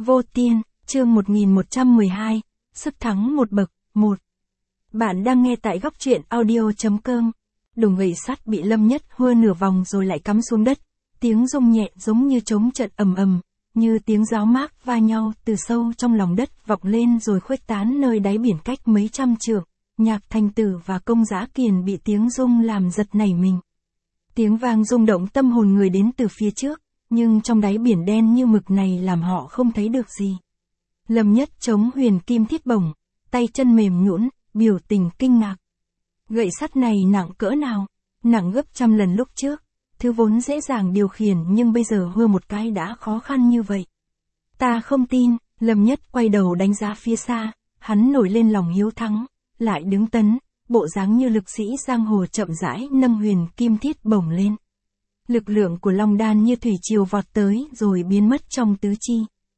Vô Tiên, chương 1112, sức thắng một bậc, 1. Bạn đang nghe tại góc truyện audio.com. Đùng gậy sắt bị Lâm Nhất hua nửa vòng rồi lại cắm xuống đất, tiếng rung nhẹ giống như trống trận ầm ầm, như tiếng giáo mác va nhau từ sâu trong lòng đất vọng lên rồi khuếch tán nơi đáy biển cách mấy trăm trượng. Nhạc Thành Tử và Công Dã Kiền bị tiếng rung làm giật nảy mình. Tiếng vang rung động tâm hồn người đến từ phía trước, nhưng trong đáy biển đen như mực này làm họ không thấy được gì. Lâm Nhất chống huyền kim thiết bổng, tay chân mềm nhũn, biểu tình kinh ngạc. Gậy sắt này nặng cỡ nào? Nặng gấp trăm lần lúc trước, thứ vốn dễ dàng điều khiển nhưng bây giờ hua một cái đã khó khăn như vậy. Ta không tin, Lâm Nhất quay đầu đánh giá phía xa, hắn nổi lên lòng hiếu thắng, lại đứng tấn, bộ dáng như lực sĩ giang hồ chậm rãi nâng huyền kim thiết bổng lên. Lực lượng của Long Đan như thủy triều vọt tới rồi biến mất trong tứ chi.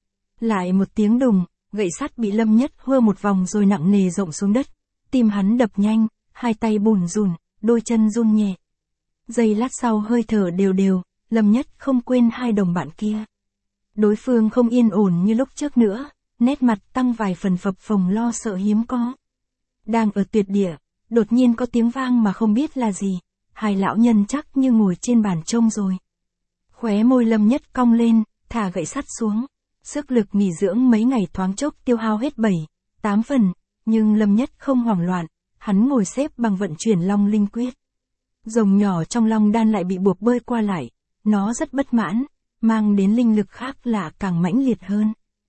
Lại một tiếng đùng, gậy sắt bị Lâm Nhất hua một vòng rồi nặng nề rộng xuống đất. Tim hắn đập nhanh, hai tay bùn rùn, đôi chân run nhẹ. Giây lát sau hơi thở đều đều, Lâm Nhất không quên hai đồng bạn kia. Đối phương không yên ổn như lúc trước nữa, nét mặt tăng vài phần phập phồng lo sợ hiếm có. Đang ở tuyệt địa, đột nhiên có tiếng vang mà không biết là gì. Hai lão nhân chắc như ngồi trên bàn trông rồi. Khóe môi Lâm Nhất cong lên, thả gậy sắt xuống. Sức lực nghỉ dưỡng mấy ngày thoáng chốc tiêu hao hết 7, 8 phần, nhưng Lâm Nhất không hoảng loạn, hắn ngồi xếp bằng vận chuyển Long Linh Quyết. Rồng nhỏ trong Long Đan lại bị buộc bơi qua lại, nó rất bất mãn, mang đến linh lực khác lạ càng mãnh liệt hơn.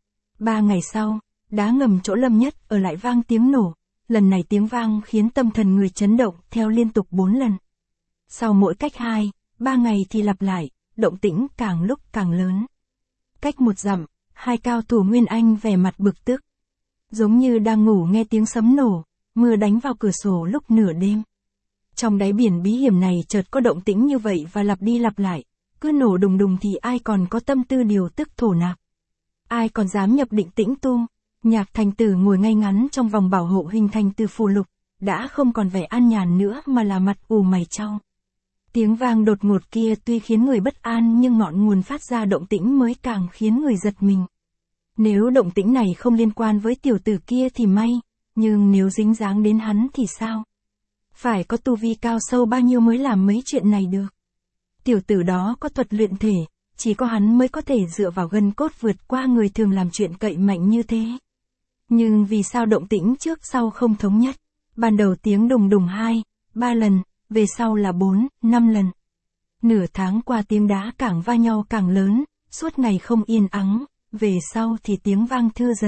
3 ngày sau, đá ngầm chỗ Lâm Nhất ở lại vang tiếng nổ, lần này tiếng vang khiến tâm thần người chấn động theo liên tục 4 lần. Sau mỗi cách 2, 3 ngày thì lặp lại, động tĩnh càng lúc càng lớn. Cách 1 dặm, hai cao thủ Nguyên Anh vẻ mặt bực tức. Giống như đang ngủ nghe tiếng sấm nổ, mưa đánh vào cửa sổ lúc nửa đêm. Trong đáy biển bí hiểm này chợt có động tĩnh như vậy và lặp đi lặp lại, cứ nổ đùng đùng thì ai còn có tâm tư điều tức thổ nạp. Ai còn dám nhập định tĩnh tu. Nhạc Thành Tử ngồi ngay ngắn trong vòng bảo hộ hình thành từ phù lục, đã không còn vẻ an nhàn nữa mà là mặt ù mày chau. Tiếng vang đột ngột kia tuy khiến người bất an nhưng ngọn nguồn phát ra động tĩnh mới càng khiến người giật mình. Nếu động tĩnh này không liên quan với tiểu tử kia thì may, nhưng nếu dính dáng đến hắn thì sao? Phải có tu vi cao sâu bao nhiêu mới làm mấy chuyện này được? Tiểu tử đó có thuật luyện thể, chỉ có hắn mới có thể dựa vào gân cốt vượt qua người thường làm chuyện cậy mạnh như thế. Nhưng vì sao động tĩnh trước sau không thống nhất? Ban đầu tiếng đùng đùng 2, 3 lần, về sau là 4, 5 lần. Nửa tháng qua tiếng đá càng va nhau càng lớn, suốt ngày không yên ắng, về sau thì tiếng vang thưa dần.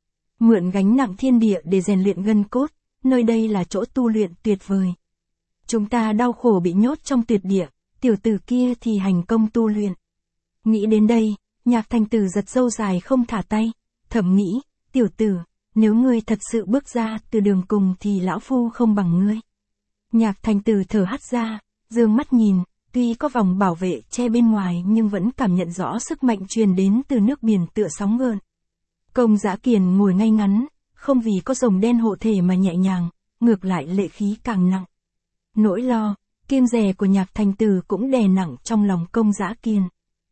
Mượn gánh nặng thiên địa để rèn luyện gân cốt, nơi đây là chỗ tu luyện tuyệt vời. Chúng ta đau khổ bị nhốt trong tuyệt địa, tiểu tử kia thì hành công tu luyện. Nghĩ đến đây, Nhạc Thành Tử giật râu dài không thả tay, thầm nghĩ, tiểu tử, nếu ngươi thật sự bước ra từ đường cùng thì lão phu không bằng ngươi. Nhạc Thành Tử thở hắt ra, dương mắt nhìn, tuy có vòng bảo vệ che bên ngoài nhưng vẫn cảm nhận rõ sức mạnh truyền đến từ nước biển tựa sóng gợn. Công Dã Kiền ngồi ngay ngắn, không vì có rồng đen hộ thể mà nhẹ nhàng, ngược lại lệ khí càng nặng. Nỗi lo, kiêng dè của Nhạc Thành Tử cũng đè nặng trong lòng Công Dã Kiền.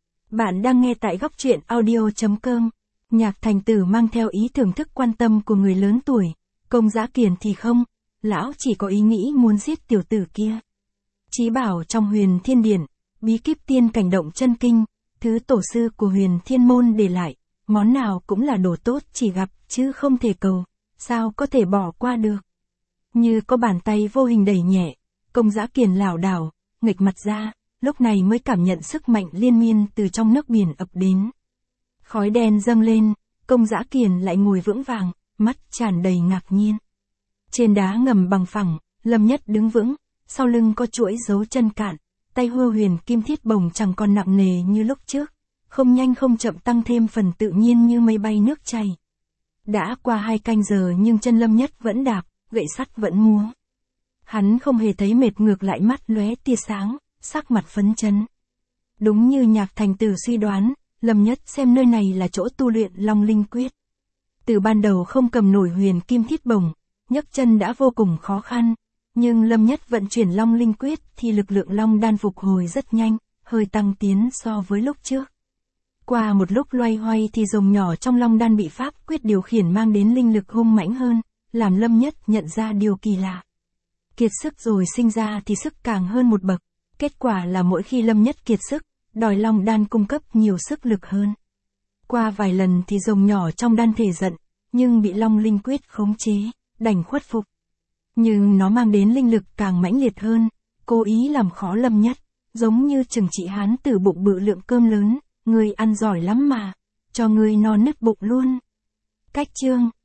Bạn đang nghe tại góc truyện audio.com. Nhạc Thành Tử mang theo ý thưởng thức quan tâm của người lớn tuổi, Công Dã Kiền thì không, lão chỉ có ý nghĩ muốn giết tiểu tử kia. Chí bảo trong Huyền Thiên Điển, bí kíp tiên cảnh động chân kinh, thứ tổ sư của Huyền Thiên môn để lại, món nào cũng là đồ tốt chỉ gặp chứ không thể cầu, sao có thể bỏ qua được. Như có bàn tay vô hình đẩy nhẹ, Công Dã Kiền lảo đảo, nghịch mặt ra, lúc này mới cảm nhận sức mạnh liên miên từ trong nước biển ập đến. Khói đen dâng lên, Công Dã Kiền lại ngồi vững vàng, mắt tràn đầy ngạc nhiên. Trên đá ngầm bằng phẳng, Lâm Nhất đứng vững, sau lưng có chuỗi dấu chân cạn, tay hua huyền kim thiết bổng chẳng còn nặng nề như lúc trước, không nhanh không chậm tăng thêm phần tự nhiên như mây bay nước chảy. Đã qua 2 canh giờ nhưng chân Lâm Nhất vẫn đạp, gậy sắt vẫn múa. Hắn không hề thấy mệt, ngược lại mắt lóe tia sáng, sắc mặt phấn chấn. Đúng như Nhạc Thành Tử suy đoán, Lâm Nhất xem nơi này là chỗ tu luyện Long Linh Quyết. Từ ban đầu không cầm nổi huyền kim thiết bổng, nhấc chân đã vô cùng khó khăn, nhưng Lâm Nhất vận chuyển Long Linh Quyết thì lực lượng Long Đan phục hồi rất nhanh, hơi tăng tiến so với lúc trước. Qua một lúc loay hoay thì rồng nhỏ trong long đan bị pháp quyết điều khiển mang đến linh lực hung mãnh hơn, làm Lâm Nhất nhận ra điều kỳ lạ. Kiệt sức rồi sinh ra thì sức càng hơn một bậc, kết quả là mỗi khi Lâm Nhất kiệt sức, đòi long đan cung cấp nhiều sức lực hơn. Qua vài lần thì rồng nhỏ trong đan thể giận, nhưng bị long linh quyết khống chế, đành khuất phục. Nhưng nó mang đến linh lực càng mãnh liệt hơn, cố ý làm khó Lâm Nhất, giống như trừng trị hán tử bụng bự lượng cơm lớn, ngươi ăn giỏi lắm mà, cho ngươi no nứt bụng luôn. Cách chương